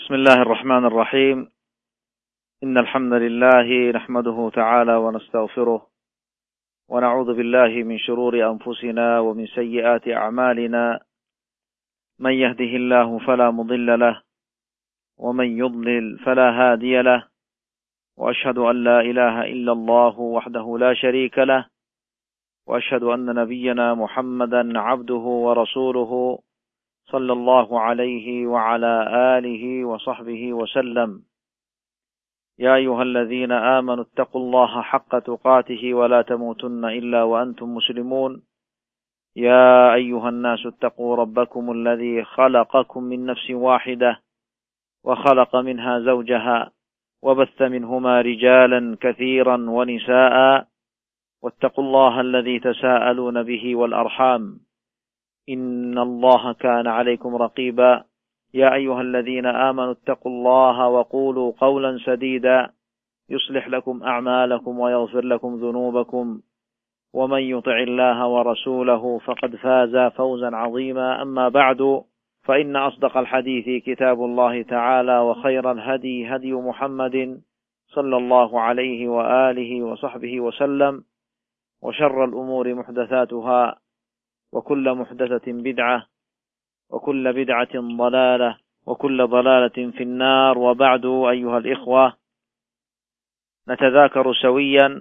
بسم الله الرحمن الرحيم. إن الحمد لله نحمده تعالى ونستغفره ونعوذ بالله من شرور أنفسنا ومن سيئات أعمالنا. من يهده الله فلا مضل له ومن يضلل فلا هادي له، وأشهد أن لا إله إلا الله وحده لا شريك له، وأشهد أن نبينا محمدا عبده ورسوله صلى الله عليه وعلى آله وصحبه وسلم. يا أيها الذين آمنوا اتقوا الله حق تقاته ولا تموتن إلا وأنتم مسلمون. يا أيها الناس اتقوا ربكم الذي خلقكم من نفس واحدة وخلق منها زوجها وبث منهما رجالا كثيرا ونساء، واتقوا الله الذي تساءلون به والأرحام، إن الله كان عليكم رقيبا. يا أيها الذين آمنوا اتقوا الله وقولوا قولا سديدا يصلح لكم أعمالكم ويغفر لكم ذنوبكم، ومن يطع الله ورسوله فقد فاز فوزا عظيما. أما بعد، فإن أصدق الحديث كتاب الله تعالى، وخير الهدي هدي محمد صلى الله عليه وآله وصحبه وسلم، وشر الأمور محدثاتها، وكل محدثة بدعة، وكل بدعة ضلالة، وكل ضلالة في النار. وبعد، أيها الإخوة، نتذاكر سويا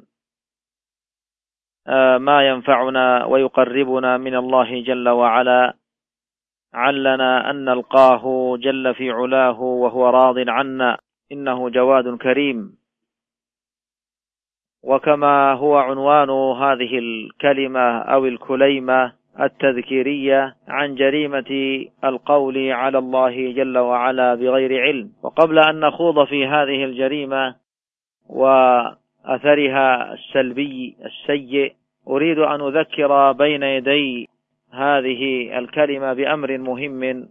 ما ينفعنا ويقربنا من الله جل وعلا، علنا أن نلقاه جل في علاه وهو راض عنا، إنه جواد كريم. وكما هو عنوان هذه الكلمة أو الكليمة التذكيرية عن جريمة القول على الله جل وعلا بغير علم. وقبل أن نخوض في هذه الجريمة وأثرها السلبي السيء، أريد أن أذكر بين يدي هذه الكلمة بأمر مهم،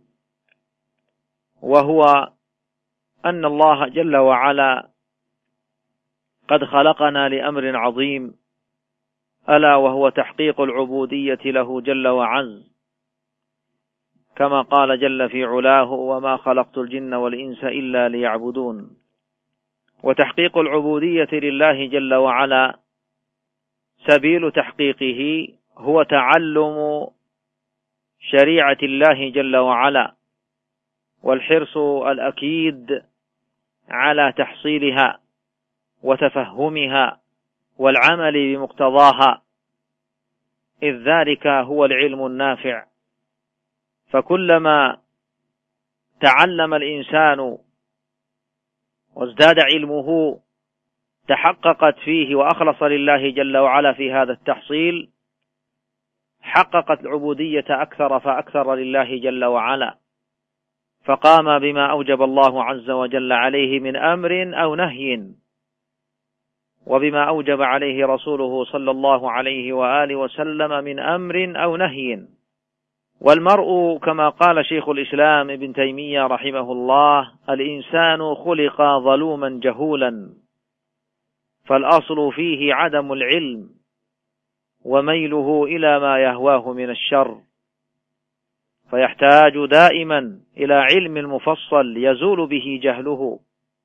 وهو أن الله جل وعلا قد خلقنا لأمر عظيم، ألا وهو تحقيق العبودية له جل وعز، كما قال جل في علاه: وما خلقت الجن والإنس إلا ليعبدون. وتحقيق العبودية لله جل وعلا سبيل تحقيقه هو تعلم شريعة الله جل وعلا، والحرص الأكيد على تحصيلها وتفهمها والعمل بمقتضاها، إذ ذلك هو العلم النافع. فكلما تعلم الإنسان وازداد علمه تحققت فيه وأخلص لله جل وعلا في هذا التحصيل، حققت العبودية أكثر فأكثر لله جل وعلا، فقام بما أوجب الله عز وجل عليه من أمر أو نهي، وبما أوجب عليه رسوله صلى الله عليه وآله وسلم من أمر أو نهي. والمرء كما قال شيخ الإسلام ابن تيمية رحمه الله: الإنسان خلق ظلوما جهولا، فالأصل فيه عدم العلم وميله إلى ما يهواه من الشر، فيحتاج دائما إلى علم مفصل يزول به جهله،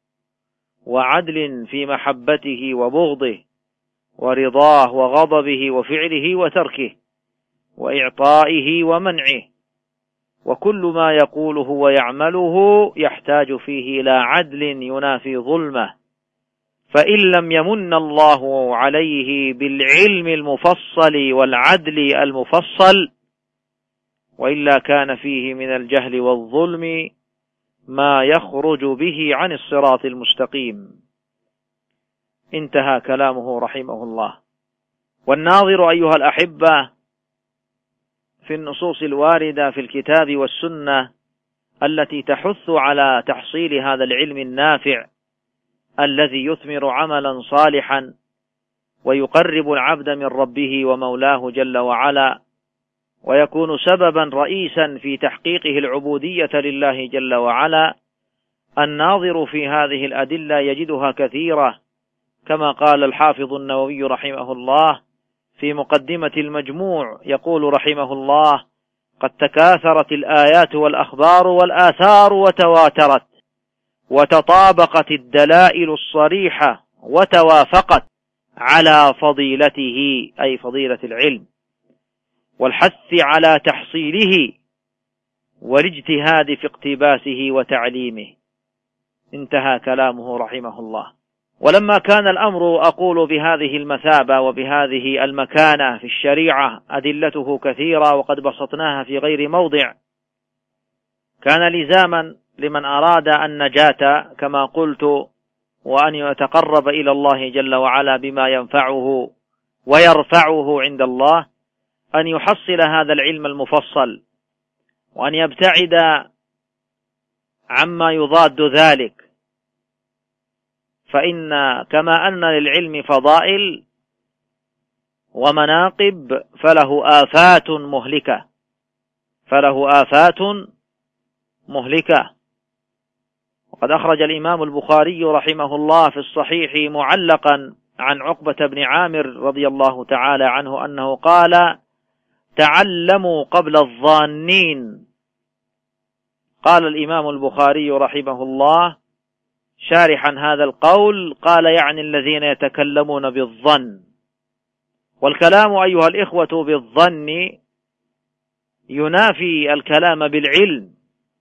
وعدل في محبته وبغضه، ورضاه وغضبه، وفعله وتركه، وإعطائه ومنعه، وكل ما يقوله ويعمله يحتاج فيه إلى عدل ينافي ظلمه. فإن لم يمن الله عليه بالعلم المفصل والعدل المفصل، وإلا كان فيه من الجهل والظلم ما يخرج به عن الصراط المستقيم. انتهى كلامه رحمه الله. والناظر أيها الأحبة في النصوص الواردة في الكتاب والسنة التي تحث على تحصيل هذا العلم النافع الذي يثمر عملا صالحا ويقرب العبد من ربه ومولاه جل وعلا، ويكون سببا رئيسا في تحقيقه العبودية لله جل وعلا، الناظر في هذه الأدلة يجدها كثيرة، كما قال الحافظ النووي رحمه الله في مقدمة المجموع، يقول رحمه الله: قد تكاثرت الآيات والأخبار والآثار وتواترت وتطابقت الدلائل الصريحة وتوافقت على فضيلته، أي فضيلة العلم، والحث على تحصيله والاجتهاد في اقتباسه وتعليمه. انتهى كلامه رحمه الله. ولما كان الأمر أقول بهذه المثابة وبهذه المكانة في الشريعة أدلته كثيرة وقد بسطناها في غير موضع، كان لزاما لمن أراد النجاة كما قلت وأن يتقرب إلى الله جل وعلا بما ينفعه ويرفعه عند الله أن يحصل هذا العلم المفصل، وأن يبتعد عما يضاد ذلك، فإن كما أن للعلم فضائل ومناقب فله آفات مهلكة. وقد أخرج الإمام البخاري رحمه الله في الصحيح معلقا عن عقبة بن عامر رضي الله تعالى عنه أنه قال: تعلموا قبل الظانين. قال الإمام البخاري رحمه الله شارحا هذا القول، قال يعني الذين يتكلمون بالظن. والكلام أيها الإخوة بالظن ينافي الكلام بالعلم،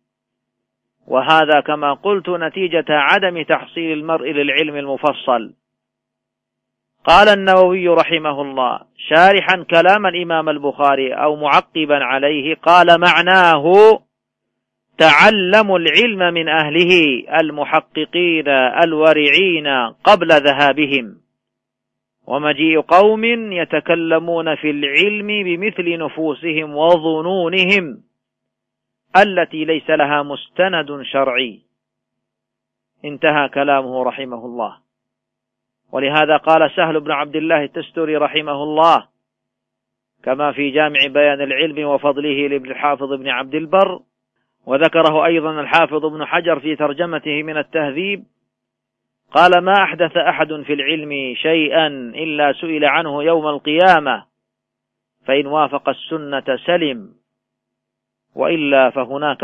وهذا كما قلت نتيجة عدم تحصيل المرء للعلم المفصل. قال النووي رحمه الله شارحا كلام الإمام البخاري أو معقبا عليه، قال معناه: تعلموا العلم من أهله المحققين الورعين قبل ذهابهم، ومجيء قوم يتكلمون في العلم بمثل نفوسهم وظنونهم التي ليس لها مستند شرعي. انتهى كلامه رحمه الله. ولهذا قال سهل بن عبد الله التستري رحمه الله كما في جامع بيان العلم وفضله لابن الحافظ بن عبد البر، وذكره أيضا الحافظ ابن حجر في ترجمته من التهذيب، قال: ما أحدث أحد في العلم شيئا إلا سئل عنه يوم القيامة، فإن وافق السنة سلم، وإلا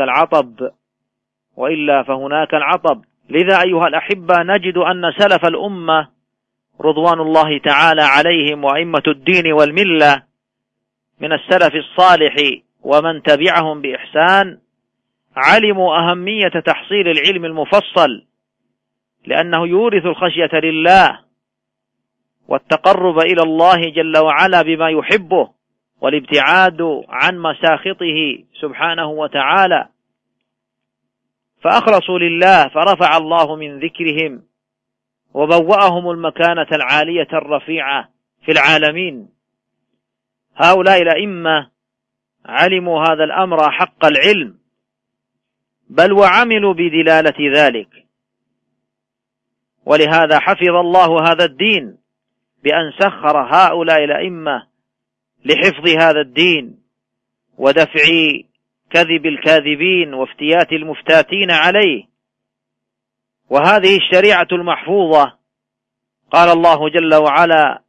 فهناك العطب. لذا أيها الأحبة نجد أن سلف الأمة رضوان الله تعالى عليهم وأئمة الدين والملة من السلف الصالح ومن تبعهم بإحسان علموا أهمية تحصيل العلم المفصل، لأنه يورث الخشية لله والتقرب إلى الله جل وعلا بما يحبه والابتعاد عن مساخطه سبحانه وتعالى. فأخلصوا لله فرفع الله من ذكرهم وبوأهم المكانة العالية الرفيعة في العالمين. هؤلاء الأئمة علموا هذا الأمر حق العلم، بل وعملوا بدلالة ذلك. ولهذا حفظ الله هذا الدين بأن سخر هؤلاء الأئمة لحفظ هذا الدين ودفع كذب الكاذبين وافتيات المفتاتين عليه. وهذه الشريعة المحفوظة قال الله جل وعلا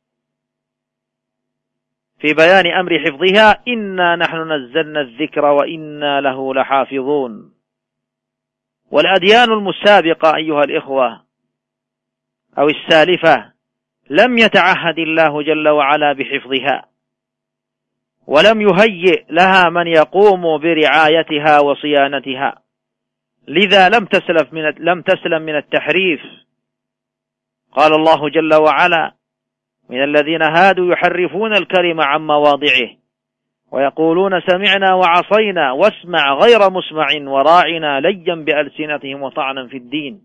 في بيان أمر حفظها: إنا نحن نزلنا الذكر وإنا له لحافظون. والأديان المسابقة أيها الإخوة أو السالفة لم يتعهد الله جل وعلا بحفظها، ولم يهيئ لها من يقوم برعايتها وصيانتها، لذا لم تسلم من التحريف. قال الله جل وعلا: من الذين هادوا يحرفون الكلم عن مواضعه ويقولون سمعنا وعصينا واسمع غير مسمع وراعنا ليا بألسنتهم وطعنا في الدين.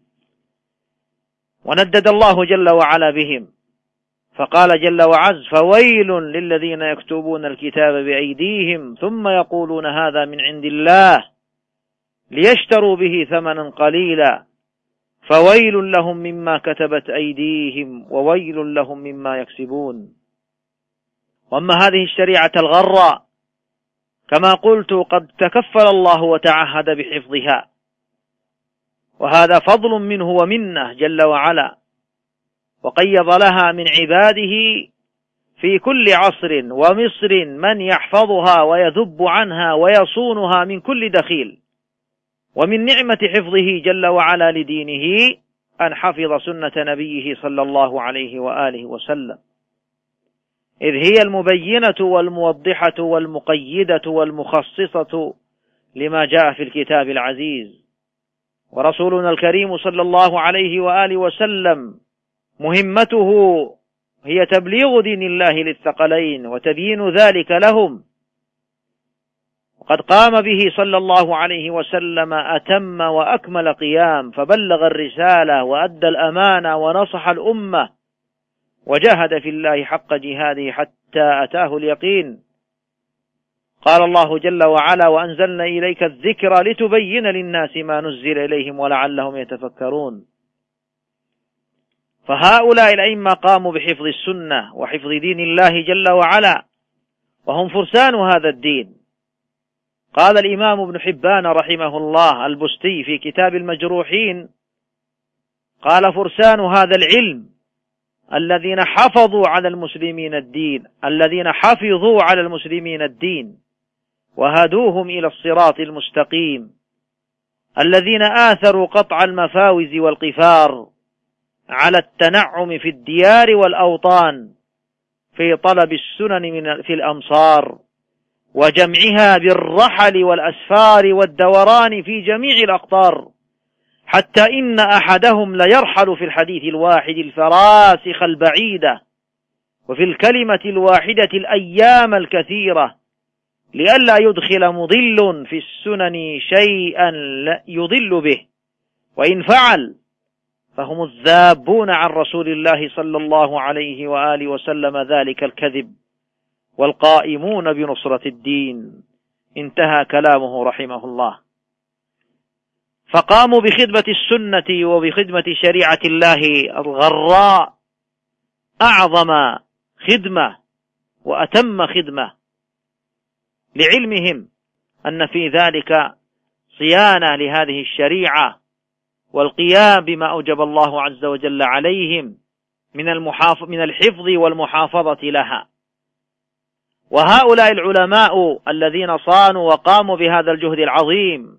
وندد الله جل وعلا بهم فقال جل وعز: فويل للذين يكتبون الكتاب بأيديهم ثم يقولون هذا من عند الله ليشتروا به ثمنا قليلا فويل لهم مما كتبت أيديهم وويل لهم مما يكسبون. وأما هذه الشريعة الغراء كما قلت قد تكفل الله وتعهد بحفظها، وهذا فضل منه ومنه جل وعلا، وقيض لها من عباده في كل عصر ومصر من يحفظها ويذب عنها ويصونها من كل دخيل. ومن نعمة حفظه جل وعلا لدينه أن حفظ سنة نبيه صلى الله عليه وآله وسلم، إذ هي المبينة والموضحة والمقيدة والمخصصة لما جاء في الكتاب العزيز. ورسولنا الكريم صلى الله عليه وآله وسلم مهمته هي تبليغ دين الله للثقلين وتبيين ذلك لهم، وقد قام به صلى الله عليه وسلم أتم وأكمل قيام، فبلغ الرسالة وأدى الأمانة ونصح الأمة وجاهد في الله حق جهاده حتى أتاه اليقين. قال الله جل وعلا: وأنزلنا إليك الذكر لتبين للناس ما نزل إليهم ولعلهم يتفكرون. فهؤلاء الأئمة قاموا بحفظ السنة وحفظ دين الله جل وعلا، وهم فرسان هذا الدين. قال الإمام ابن حبان رحمه الله البستي في كتاب المجروحين، قال: فرسان هذا العلم الذين حفظوا على المسلمين الدين، الذين حفظوا على المسلمين الدين وهدوهم إلى الصراط المستقيم، الذين آثروا قطع المفاوز والقفار على التنعم في الديار والأوطان في طلب السنن في الأمصار وجمعها بالرحل والأسفار والدوران في جميع الأقطار، حتى إن أحدهم ليرحل في الحديث الواحد الفراسخ البعيدة وفي الكلمة الواحدة الأيام الكثيرة، لئلا يدخل مضل في السنن شيئا يضل به، وإن فعل فهم الذابون عن رسول الله صلى الله عليه وآله وسلم ذلك الكذب والقائمون بنصرة الدين. انتهى كلامه رحمه الله. فقاموا بخدمة السنة وبخدمة شريعة الله الغراء أعظم خدمة وأتم خدمة، لعلمهم أن في ذلك صيانة لهذه الشريعة والقيام بما أوجب الله عز وجل عليهم من الحفظ والمحافظة لها. وهؤلاء العلماء الذين صانوا وقاموا بهذا الجهد العظيم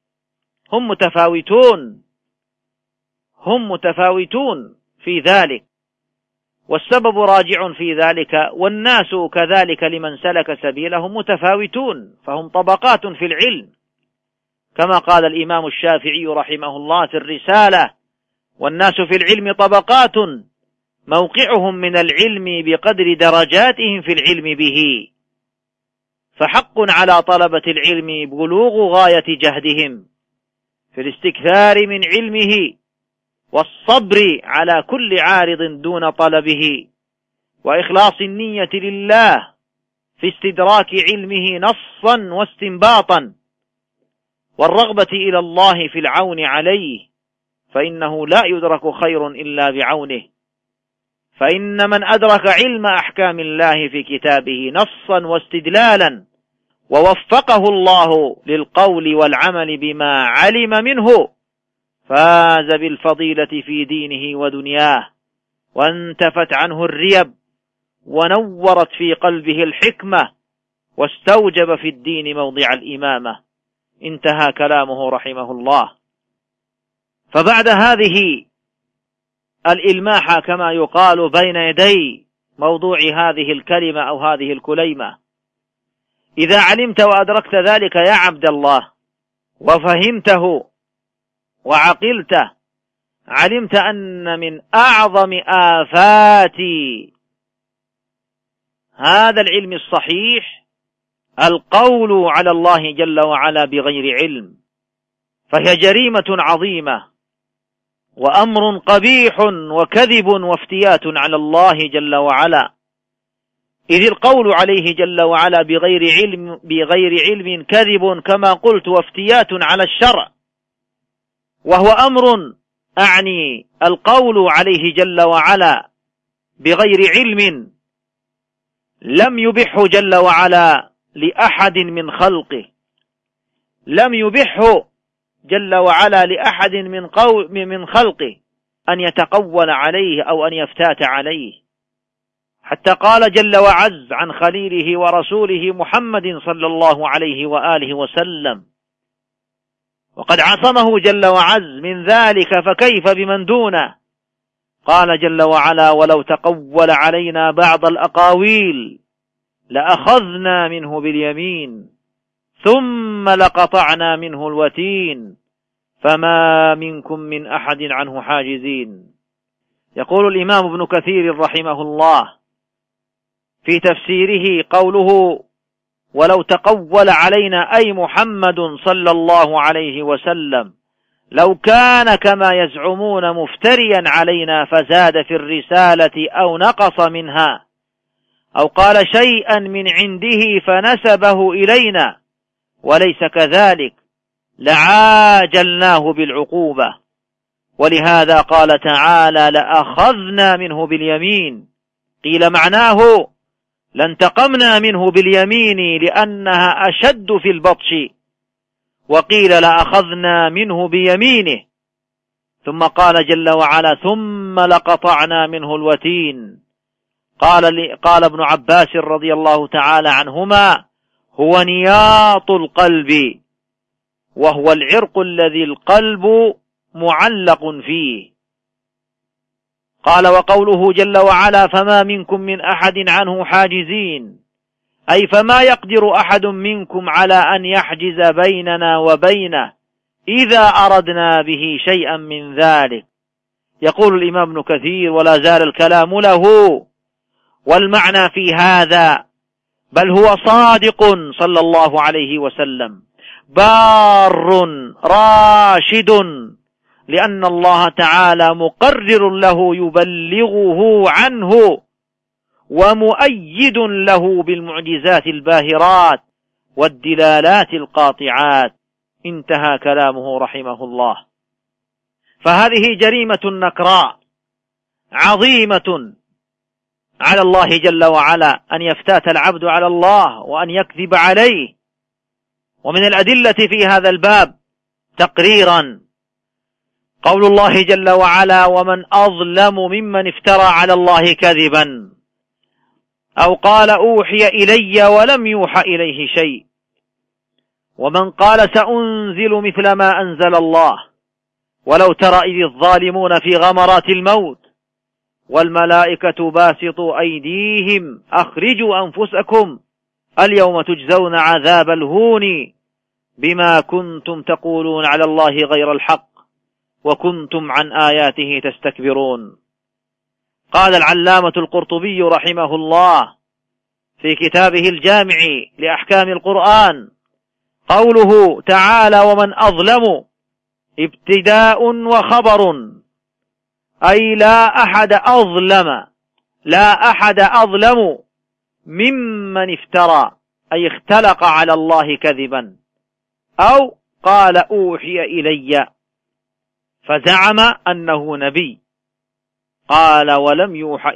هم متفاوتون في ذلك، والسبب راجع في ذلك، والناس كذلك لمن سلك سبيلهم متفاوتون، فهم طبقات في العلم، كما قال الإمام الشافعي رحمه الله في الرسالة: والناس في العلم طبقات موقعهم من العلم بقدر درجاتهم في العلم به، فحق على طلبة العلم بلوغ غاية جهدهم في الاستكثار من علمه والصبر على كل عارض دون طلبه، وإخلاص النية لله في استدراك علمه نصا واستنباطا، والرغبة إلى الله في العون عليه، فإنه لا يدرك خير إلا بعونه. فإن من أدرك علم أحكام الله في كتابه نصا واستدلالا ووفقه الله للقول والعمل بما علم منه، فاز بالفضيلة في دينه ودنياه، وانتفت عنه الريب، ونورت في قلبه الحكمة، واستوجب في الدين موضع الإمامة. انتهى كلامه رحمه الله. فبعد هذه الإلماحة كما يقال بين يدي موضوع هذه الكلمة أو هذه الكليمة، إذا علمت وأدركت ذلك يا عبد الله وفهمته وعقلته، علمت أن من أعظم آفات هذا العلم الصحيح القول على الله جل وعلا بغير علم، فهي جريمة عظيمة وأمر قبيح وكذب وافتيات على الله جل وعلا، إذ القول عليه جل وعلا بغير علم كذب كما قلت وافتيات على الشرع، وهو أمر أعني القول عليه جل وعلا بغير علم لم يبحه جل وعلا لأحد من خلقه، لم يبحه جل وعلا لأحد من خلقه أن يتقول عليه أو أن يفتات عليه، حتى قال جل وعز عن خليله ورسوله محمد صلى الله عليه وآله وسلم: وقد عصمه جل وعز من ذلك، فكيف بمن دونه؟ قال جل وعلا: ولو تقول علينا بعض الأقاويل لأخذنا منه باليمين ثم لقطعنا منه الوتين فما منكم من أحد عنه حاجزين. يقول الإمام ابن كثير رحمه الله في تفسيره قوله: ولو تقول علينا أي محمد صلى الله عليه وسلم لو كان كما يزعمون مفتريا علينا فزاد في الرسالة أو نقص منها، أو قال شيئا من عنده فنسبه إلينا وليس كذلك لعاجلناه بالعقوبة. ولهذا قال تعالى: لأخذنا منه باليمين. قيل معناه لانتقمنا منه باليمين لأنها أشد في البطش، وقيل لأخذنا منه بيمينه. ثم قال جل وعلا: ثم لقطعنا منه الوتين. قال ابن عباس رضي الله تعالى عنهما: هو نياط القلب، وهو العرق الذي القلب معلق فيه. قال: وقوله جل وعلا: فما منكم من أحد عنه حاجزين، أي فما يقدر أحد منكم على أن يحجز بيننا وبينه إذا أردنا به شيئا من ذلك. يقول الإمام ابن كثير: ولا زال الكلام له، والمعنى في هذا بل هو صادق صلى الله عليه وسلم بار راشد، لأن الله تعالى مقرر له يبلغه عنه ومؤيد له بالمعجزات الباهرات والدلالات القاطعات. انتهى كلامه رحمه الله. فهذه جريمة نكراء عظيمة على الله جل وعلا، أن يفتات العبد على الله وأن يكذب عليه. ومن الأدلة في هذا الباب تقريرا قول الله جل وعلا: ومن أظلم ممن افترى على الله كذبا أو قال أوحي إلي ولم يوحى إليه شيء، ومن قال سأنزل مثل ما أنزل الله، ولو ترى إذ الظالمون في غمرات الموت والملائكة باسطوا أيديهم أخرجوا أنفسكم اليوم تجزون عذاب الهون بما كنتم تقولون على الله غير الحق وكنتم عن آياته تستكبرون. قال العلامة القرطبي رحمه الله في كتابه الجامع لأحكام القرآن: قوله تعالى: ومن أظلم ابتداء وخبر، أي لا أحد أظلم ممن افترى، أي اختلق على الله كذبا، أو قال أوحي إلي فزعم أنه نبي، قال ولم يوحى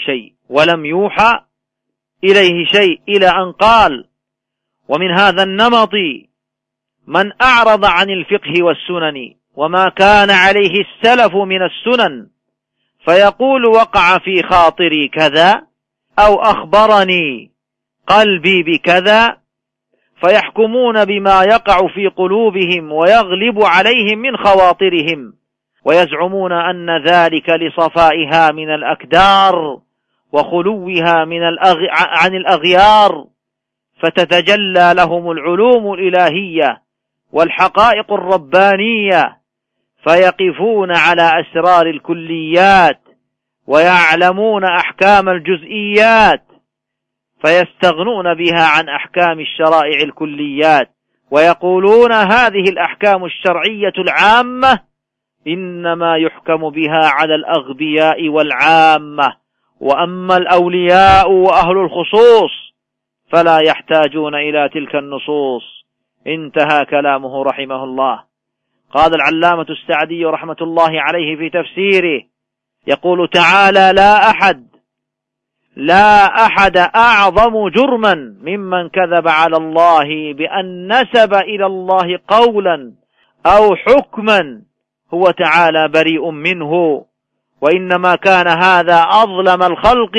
إليه شيء إلى أن قال: ومن هذا النمط من أعرض عن الفقه والسنن وما كان عليه السلف من السنن، فيقول وقع في خاطري كذا أو أخبرني قلبي بكذا، فيحكمون بما يقع في قلوبهم ويغلب عليهم من خواطرهم، ويزعمون أن ذلك لصفائها من الأكدار وخلوها عن الأغيار، فتتجلى لهم العلوم الإلهية والحقائق الربانية، فيقفون على أسرار الكليات ويعلمون أحكام الجزئيات، فيستغنون بها عن أحكام الشرائع الكليات، ويقولون هذه الأحكام الشرعية العامة إنما يحكم بها على الأغبياء والعامة، وأما الأولياء وأهل الخصوص فلا يحتاجون إلى تلك النصوص. انتهى كلامه رحمه الله. قال العلامة السعدي رحمة الله عليه في تفسيره: يقول تعالى: لا أحد أعظم جرما ممن كذب على الله بأن نسب إلى الله قولا أو حكما هو تعالى بريء منه، وإنما كان هذا أظلم الخلق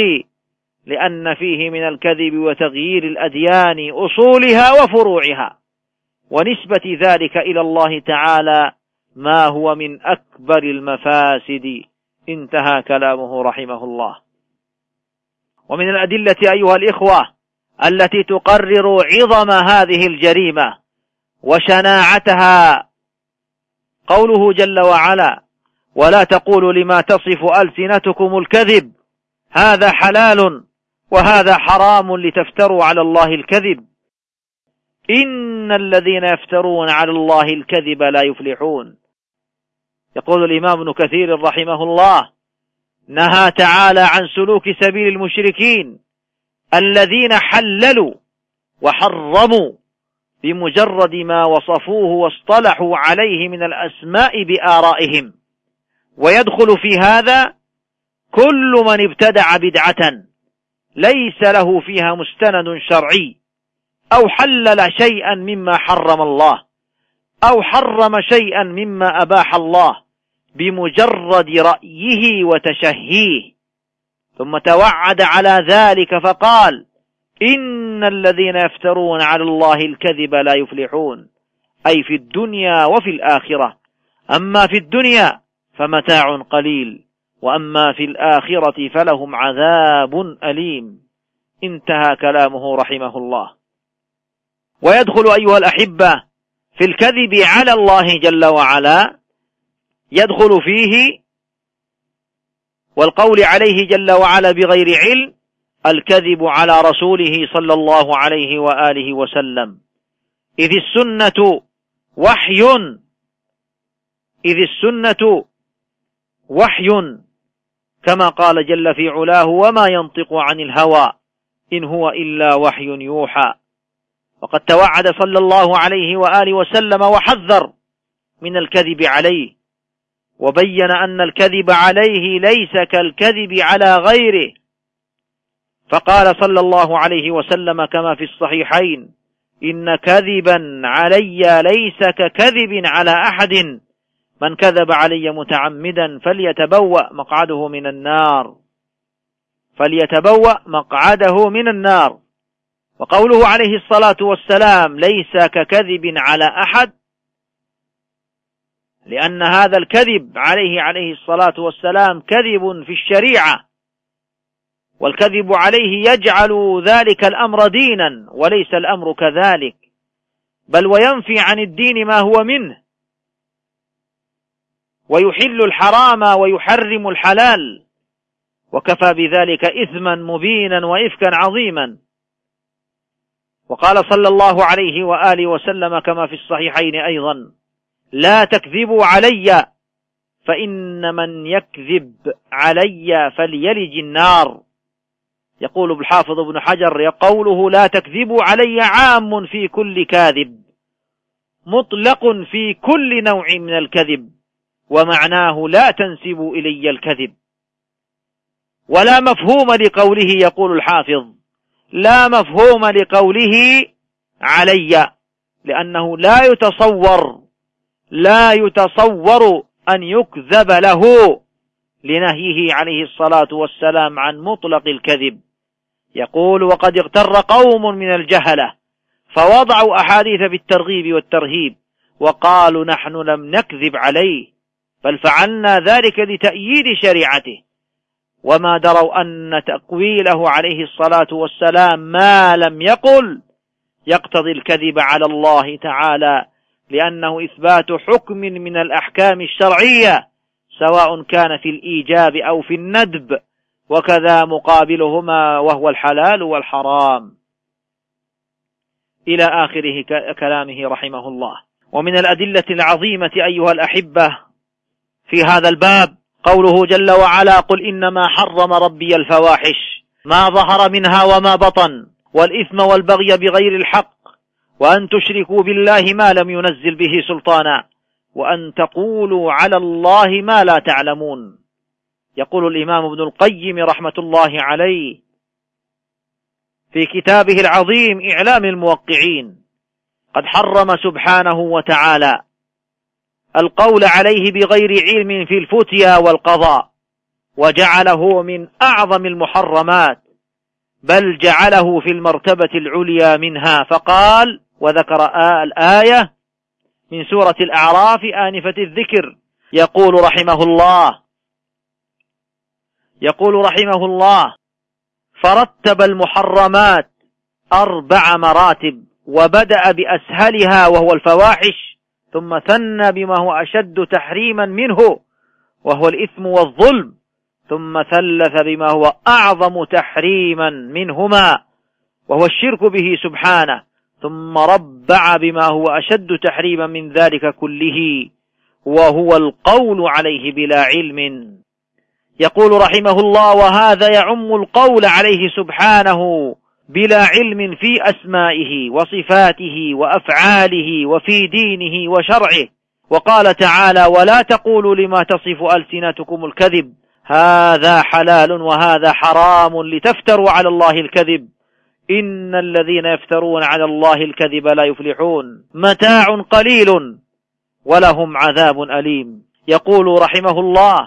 لأن فيه من الكذب وتغيير الأديان أصولها وفروعها، ونسبة ذلك إلى الله تعالى ما هو من أكبر المفاسد. انتهى كلامه رحمه الله. ومن الأدلة أيها الإخوة التي تقرر عظم هذه الجريمة وشناعتها قوله جل وعلا: ولا تقولوا لما تصف ألسنتكم الكذب هذا حلال وهذا حرام لتفتروا على الله الكذب إن الذين يفترون على الله الكذب لا يفلحون. يقول الإمام ابن كثير رحمه الله: نهى تعالى عن سلوك سبيل المشركين الذين حللوا وحرموا بمجرد ما وصفوه واصطلحوا عليه من الأسماء بآرائهم. ويدخل في هذا كل من ابتدع بدعة ليس له فيها مستند شرعي، أو حلل شيئا مما حرم الله، أو حرم شيئا مما أباح الله بمجرد رأيه وتشهيه، ثم توعد على ذلك فقال: إن الذين يفترون على الله الكذب لا يفلحون، أي في الدنيا وفي الآخرة. أما في الدنيا فمتاع قليل، وأما في الآخرة فلهم عذاب أليم. انتهى كلامه رحمه الله. ويدخل أيها الأحبة في الكذب على الله جل وعلا، يدخل فيه والقول عليه جل وعلا بغير علم الكذب على رسوله صلى الله عليه وآله وسلم، إذ السنة وحي كما قال جل في علاه: وما ينطق عن الهوى إن هو إلا وحي يوحى. وقد توعد صلى الله عليه وآله وسلم وحذر من الكذب عليه، وبين أن الكذب عليه ليس كالكذب على غيره، فقال صلى الله عليه وسلم كما في الصحيحين: إن كذبا علي ليس ككذب على أحد، من كذب علي متعمدا فليتبوأ مقعده من النار. وقوله عليه الصلاة والسلام ليس ككذب على أحد، لأن هذا الكذب عليه الصلاة والسلام كذب في الشريعة، والكذب عليه يجعل ذلك الأمر دينا، وليس الأمر كذلك، بل وينفي عن الدين ما هو منه، ويحل الحرام ويحرم الحلال، وكفى بذلك إثما مبينا وإفكا عظيما. وقال صلى الله عليه وآله وسلم كما في الصحيحين أيضا: لا تكذبوا علي فإن من يكذب علي فليلج النار. يقول الحافظ ابن حجر: قوله لا تكذبوا علي عام في كل كاذب، مطلق في كل نوع من الكذب، ومعناه لا تنسبوا إلي الكذب. ولا مفهوم لقوله، يقول الحافظ: لا مفهوم لقوله علي، لأنه لا يتصور أن يكذب له، لنهيه عليه الصلاة والسلام عن مطلق الكذب. يقول: وقد اغتر قوم من الجهلة فوضعوا أحاديث بالترغيب والترهيب وقالوا نحن لم نكذب عليه، بل فعلنا ذلك لتأييد شريعته، وما دروا أن تأويله عليه الصلاة والسلام ما لم يقل يقتضي الكذب على الله تعالى، لأنه إثبات حكم من الأحكام الشرعية، سواء كان في الإيجاب أو في الندب، وكذا مقابلهما وهو الحلال والحرام، إلى آخره كلامه رحمه الله. ومن الأدلة العظيمة أيها الأحبة في هذا الباب قوله جل وعلا: قل إنما حرم ربي الفواحش ما ظهر منها وما بطن والإثم والبغي بغير الحق وأن تشركوا بالله ما لم ينزل به سلطانا وأن تقولوا على الله ما لا تعلمون. يقول الإمام ابن القيم رحمة الله عليه في كتابه العظيم إعلام الموقعين: قد حرم سبحانه وتعالى القول عليه بغير علم في الفتيا والقضاء، وجعله من أعظم المحرمات، بل جعله في المرتبة العليا منها، فقال: وذكر الآية من سورة الأعراف آنفة الذكر. يقول رحمه الله فرتب المحرمات 4 مراتب، وبدأ بأسهلها وهو الفواحش، ثم ثنى بما هو أشد تحريما منه وهو الإثم والظلم، ثم ثلث بما هو أعظم تحريما منهما وهو الشرك به سبحانه، ثم ربع بما هو أشد تحريما من ذلك كله وهو القول عليه بلا علم. يقول رحمه الله وهذا يعم القول عليه سبحانه بلا علم في أسمائه وصفاته وأفعاله وفي دينه وشرعه. وقال تعالى ولا تقولوا لما تصف ألسنتكم الكذب هذا حلال وهذا حرام لتفتروا على الله الكذب إن الذين يفترون على الله الكذب لا يفلحون متاع قليل ولهم عذاب أليم. يقول رحمه الله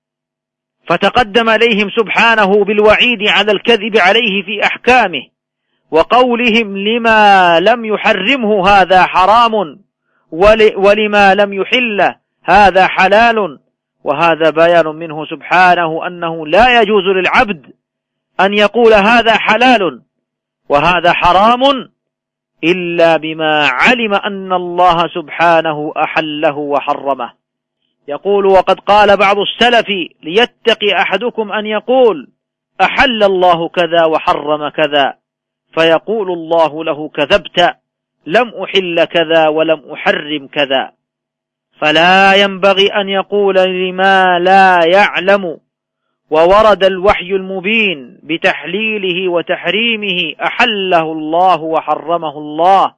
فتقدم عليهم سبحانه بالوعيد على الكذب عليه في أحكامه وقولهم لما لم يحرمه هذا حرام ولما لم يحله هذا حلال، وهذا بيان منه سبحانه أنه لا يجوز للعبد أن يقول هذا حلال وهذا حرام إلا بما علم أن الله سبحانه أحله وحرمه. يقول وقد قال بعض السلف ليتقي أحدكم أن يقول أحل الله كذا وحرم كذا، فيقول الله له كذبت لم أحل كذا ولم أحرم كذا. فلا ينبغي أن يقول لما لا يعلم، وورد الوحي المبين بتحليله وتحريمه أحله الله وحرمه الله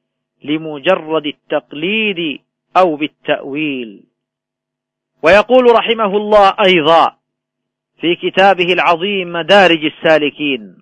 لمجرد التقليد أو بالتأويل. ويقول رحمه الله أيضا في كتابه العظيم مدارج السالكين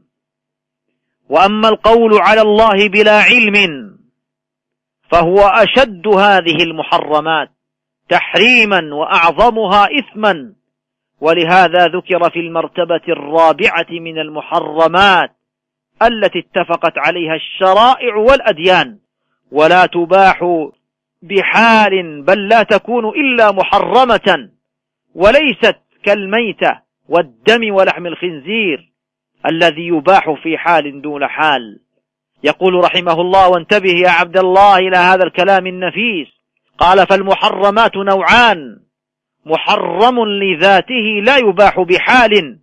وأما القول على الله بلا علم فهو أشد هذه المحرمات تحريما وأعظمها إثما، ولهذا ذكر في المرتبة الرابعة من المحرمات التي اتفقت عليها الشرائع والأديان ولا تباح بحال بل لا تكون إلا محرمة، وليست كالميتة والدم ولحم الخنزير الذي يباح في حال دون حال. يقول رحمه الله وانتبه يا عبد الله إلى هذا الكلام النفيس، قال فالمحرمات نوعان: محرم لذاته لا يباح بحال،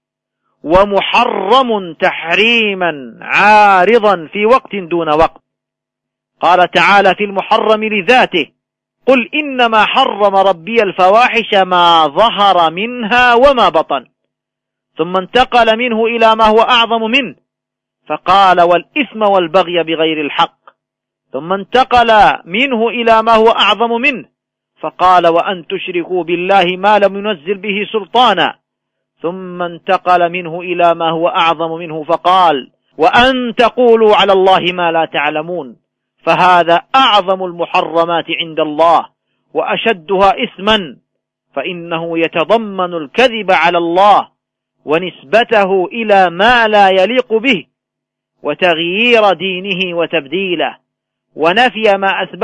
ومحرم تحريما عارضا في وقت دون وقت. قال تعالى في المحرم لذاته: قل إنما حرم ربي الفواحش ما ظهر منها وما بطن، ثم انتقل منه إلى ما هو أعظم منه فقال والإثم والبغي بغير الحق، ثم انتقل منه إلى ما هو أعظم منه فقال وأن تشركوا بالله ما لم ينزل به سلطانا، ثم انتقل منه إلى ما هو أعظم منه فقال وأن تقولوا على الله ما لا تعلمون. فهذا أعظم المحرمات عند الله وأشدها إثما، فإنه يتضمن الكذب على الله ونسبته إلى ما لا يليق به وتغيير دينه وتبديله ونفي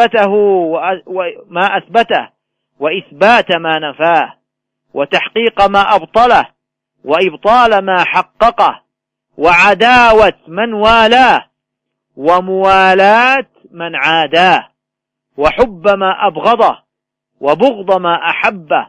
ما أثبته وإثبات ما نفاه وتحقيق ما أبطله وإبطال ما حققه وعداوة من والاه وموالاة من عاداه وحب ما أبغضه وبغض ما أحبه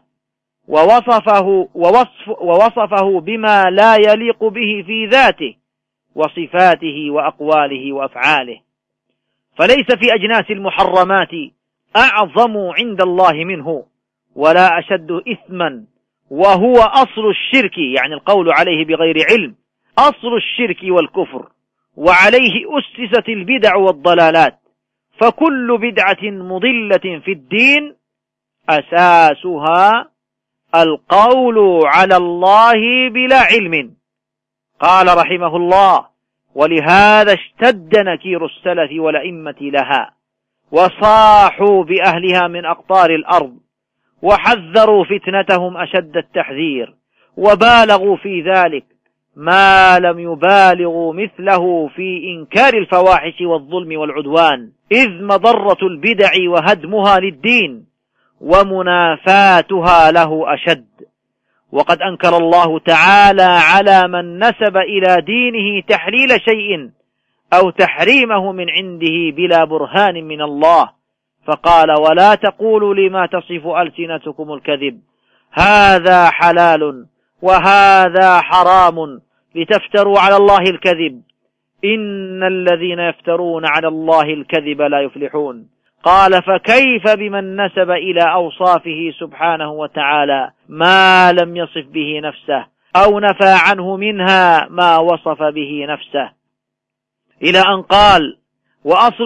ووصفه بما لا يليق به في ذاته وصفاته وأقواله وأفعاله. فليس في أجناس المحرمات أعظم عند الله منه ولا أشد إثما، وهو أصل الشرك، يعني القول عليه بغير علم أصل الشرك والكفر، وعليه أسست البدع والضلالات، فكل بدعة مضلة في الدين أساسها القول على الله بلا علم. قال رحمه الله ولهذا اشتد نكير السلف والأئمة لها وصاحوا بأهلها من أقطار الأرض وحذروا فتنتهم أشد التحذير وبالغوا في ذلك ما لم يبالغوا مثله في إنكار الفواحش والظلم والعدوان، إذ مضرة البدع وهدمها للدين ومنافاتها له أشد. وقد أنكر الله تعالى على من نسب إلى دينه تحليل شيء أو تحريمه من عنده بلا برهان من الله، فقال: ولا تقولوا لما تصف ألسنتكم الكذب هذا حلال وهذا حرام لتفتروا على الله الكذب إن الذين يفترون على الله الكذب لا يفلحون. قال: فكيف بمن نسب إلى أوصافه سبحانه وتعالى ما لم يصف به نفسه أو نفى عنه منها ما وصف به نفسه، إلى أن قال: وأصل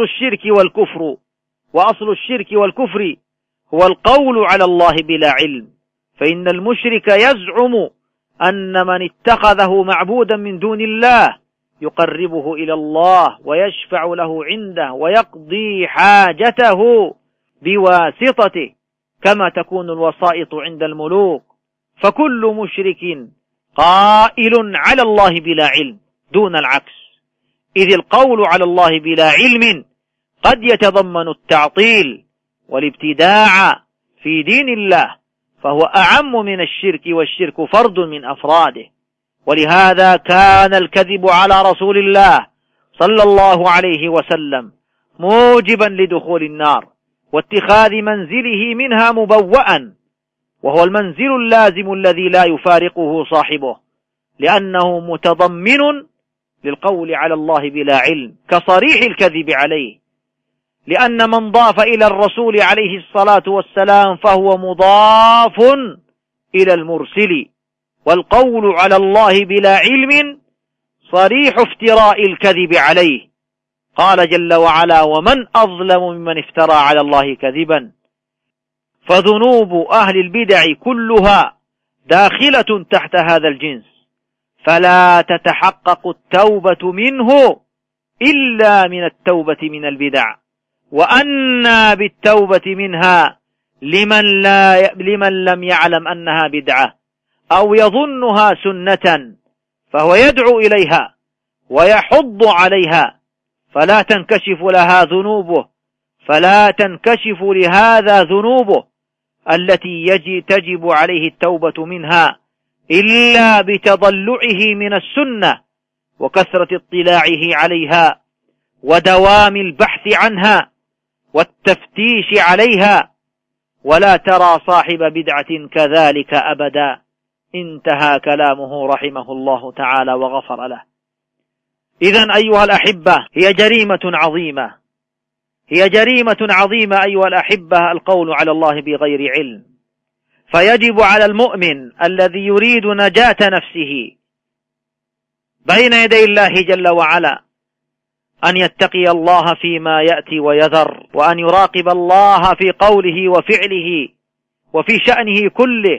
الشرك والكفر هو القول على الله بلا علم، فإن المشرك يزعم أن من اتخذه معبودا من دون الله يقربه إلى الله ويشفع له عنده ويقضي حاجته بواسطته، كما تكون الوسائط عند الملوك. فكل مشرك قائل على الله بلا علم دون العكس، إذ القول على الله بلا علم قد يتضمن التعطيل والابتداع في دين الله، فهو أعم من الشرك، والشرك فرد من أفراده. ولهذا كان الكذب على رسول الله صلى الله عليه وسلم موجبا لدخول النار واتخاذ منزله منها مبوأا، وهو المنزل اللازم الذي لا يفارقه صاحبه، لأنه متضمن للقول على الله بلا علم كصريح الكذب عليه، لأن من ضاف إلى الرسول عليه الصلاة والسلام فهو مضاف إلى المرسل، والقول على الله بلا علم صريح افتراء الكذب عليه. قال جل وعلا: ومن أظلم ممن افترى على الله كذبا. فذنوب أهل البدع كلها داخلة تحت هذا الجنس، فلا تتحقق التوبة منه إلا من التوبة من البدع، وأنى بالتوبة منها لمن لم يعلم أنها بدعة أو يظنها سنة، فهو يدعو إليها ويحض عليها فلا تنكشف لهذا ذنوبه التي تجب عليه التوبة منها إلا بتضلعه من السنة وكثرة اطلاعه عليها ودوام البحث عنها والتفتيش عليها، ولا ترى صاحب بدعة كذلك أبدا. انتهى كلامه رحمه الله تعالى وغفر له. إذن أيها الأحبة، هي جريمة عظيمة أيها الأحبة القول على الله بغير علم، فيجب على المؤمن الذي يريد نجاة نفسه بين يدي الله جل وعلا أن يتقي الله فيما يأتي ويذر، وأن يراقب الله في قوله وفعله وفي شأنه كله.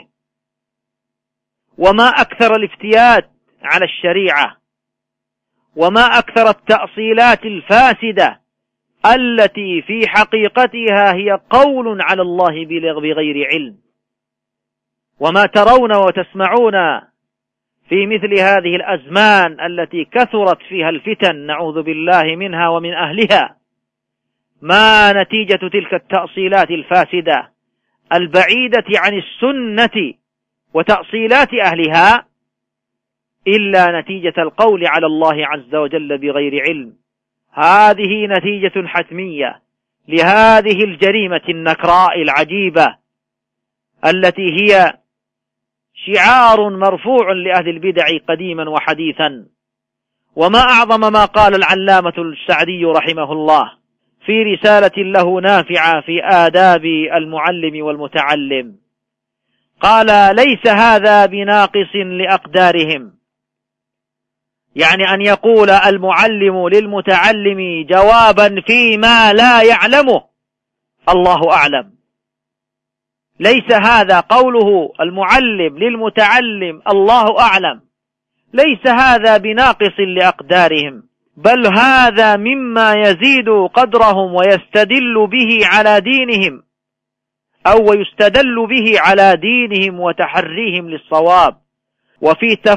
وما أكثر الافتيات على الشريعة، وما أكثر التأصيلات الفاسدة التي في حقيقتها هي قول على الله بغير علم. وما ترون وتسمعون في مثل هذه الأزمان التي كثرت فيها الفتن، نعوذ بالله منها ومن أهلها، ما نتيجة تلك التأصيلات الفاسدة البعيدة عن السنة وتأصيلات أهلها إلا نتيجة القول على الله عز وجل بغير علم. هذه نتيجة حتمية لهذه الجريمة النكراء العجيبة التي هي شعار مرفوع لأهل البدع قديما وحديثا. وما أعظم ما قال العلامة السعدي رحمه الله في رسالة له نافعة في آداب المعلم والمتعلم، قال: ليس هذا بناقص لأقدارهم، يعني أن يقول المعلم للمتعلم جوابا فيما لا يعلمه الله أعلم. ليس هذا قوله المعلم للمتعلم الله أعلم، ليس هذا بناقص لأقدارهم، بل هذا مما يزيد قدرهم ويستدل به على دينهم، أو ويستدل به على دينهم وتحريهم للصواب،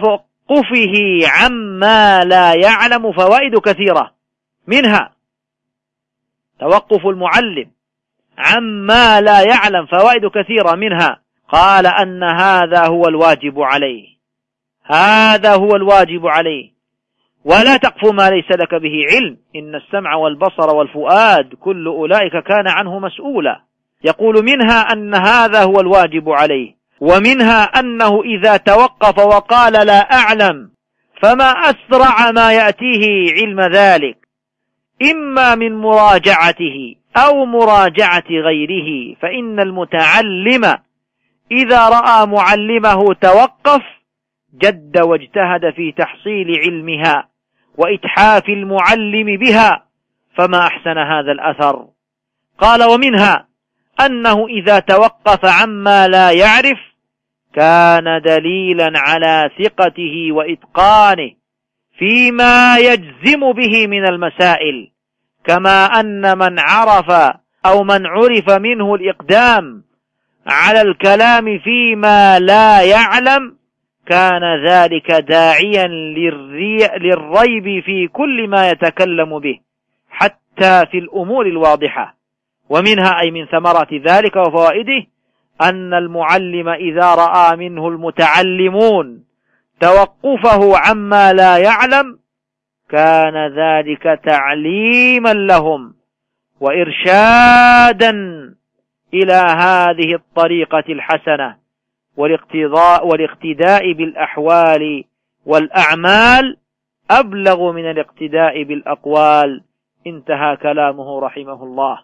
توقفه عما لا يعلم فوائد كثيرة، منها توقف المعلم عما لا يعلم فوائد كثيرة، منها قال أن هذا هو الواجب عليه، هذا هو الواجب عليه، ولا تقف ما ليس لك به علم، إن السمع والبصر والفؤاد كل أولئك كان عنه مسؤولا. يقول منها أن هذا هو الواجب عليه، ومنها أنه إذا توقف وقال لا أعلم فما أسرع ما يأتيه علم ذلك، إما من مراجعته أو مراجعة غيره، فإن المتعلم إذا رأى معلمه توقف جد واجتهد في تحصيل علمها وإتحاف المعلم بها، فما أحسن هذا الأثر. قال ومنها أنه إذا توقف عما لا يعرف كان دليلا على ثقته وإتقانه فيما يجزم به من المسائل، كما أن من عرف أو من عرف منه الإقدام على الكلام فيما لا يعلم كان ذلك داعيا للريب في كل ما يتكلم به حتى في الأمور الواضحة. ومنها أي من ثمرات ذلك وفوائده أن المعلم إذا رأى منه المتعلمون توقفه عما لا يعلم كان ذلك تعليما لهم وإرشادا إلى هذه الطريقة الحسنة والاقتداء بالأحوال والأعمال أبلغ من الاقتداء بالأقوال. انتهى كلامه رحمه الله.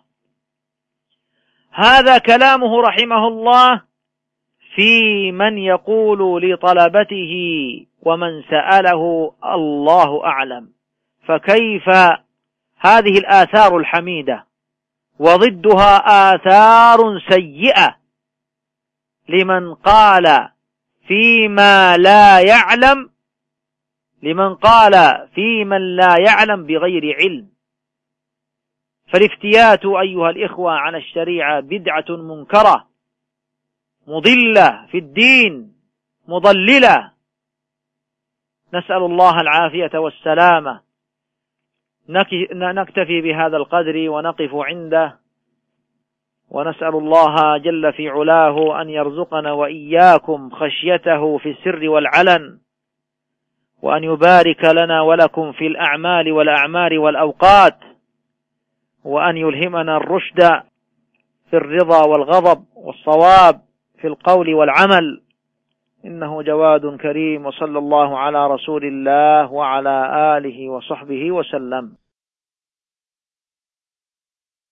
هذا كلامه رحمه الله في من يقول لطلبته ومن سأله الله أعلم، فكيف هذه الآثار الحميدة وضدها آثار سيئة لمن قال فيما لا يعلم، لمن قال في من لا يعلم بغير علم. فالافتيات أيها الإخوة عن الشريعة بدعة منكرة مضلة في الدين مضللة، نسأل الله العافية والسلامة. نكتفي بهذا القدر ونقف عنده، ونسأل الله جل في علاه أن يرزقنا وإياكم خشيته في السر والعلن، وأن يبارك لنا ولكم في الأعمال والأعمار والأوقات، وأن يلهمنا الرشد في الرضا والغضب والصواب في القول والعمل، إنه جواد كريم. وصلى الله على رسول الله وعلى آله وصحبه وسلم.